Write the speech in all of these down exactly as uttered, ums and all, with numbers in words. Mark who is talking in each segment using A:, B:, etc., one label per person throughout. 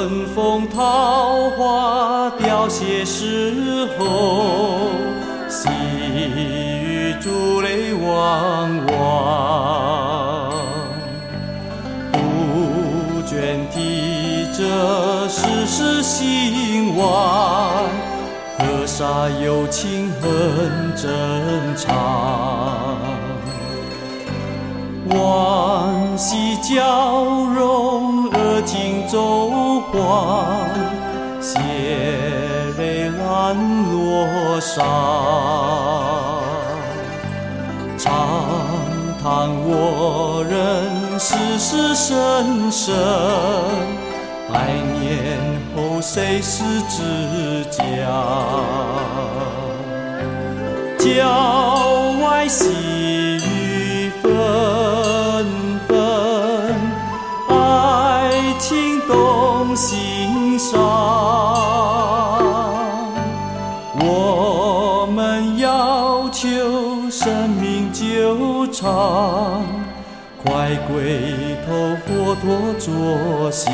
A: 春风桃花凋谢时候，细雨珠泪汪汪。杜鹃啼着世事兴亡，河沙有情很正常。浣溪交融，而今舟晃，血泪烂罗裳。长叹我人世事深深，百年后谁是知己？郊外细雨纷纷，爱情动心伤。我们要求生命久长，快归头佛陀坐下。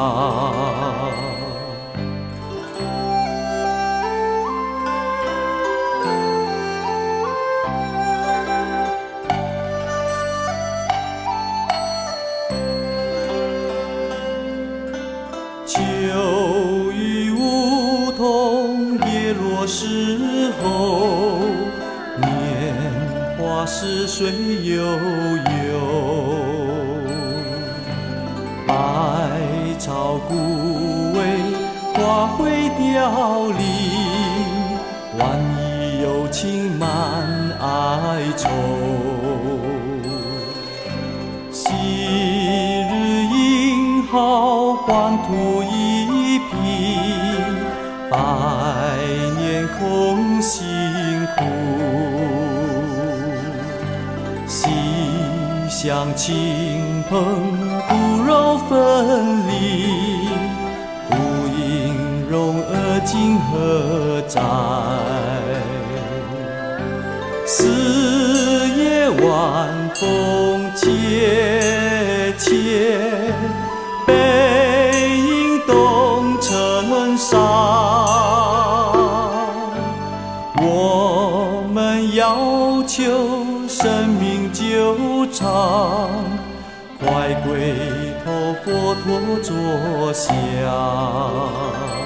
A: 秋雨梧桐叶落时候，年华似水悠悠。百草枯萎，花会凋零，万一有情满哀愁。昔日英豪黄土一匹，百年空辛苦。细想亲朋骨肉分离，不应容而今何在？四野晚风切切，背影动尘沙。我们要求生命久长，快归头佛陀坐下。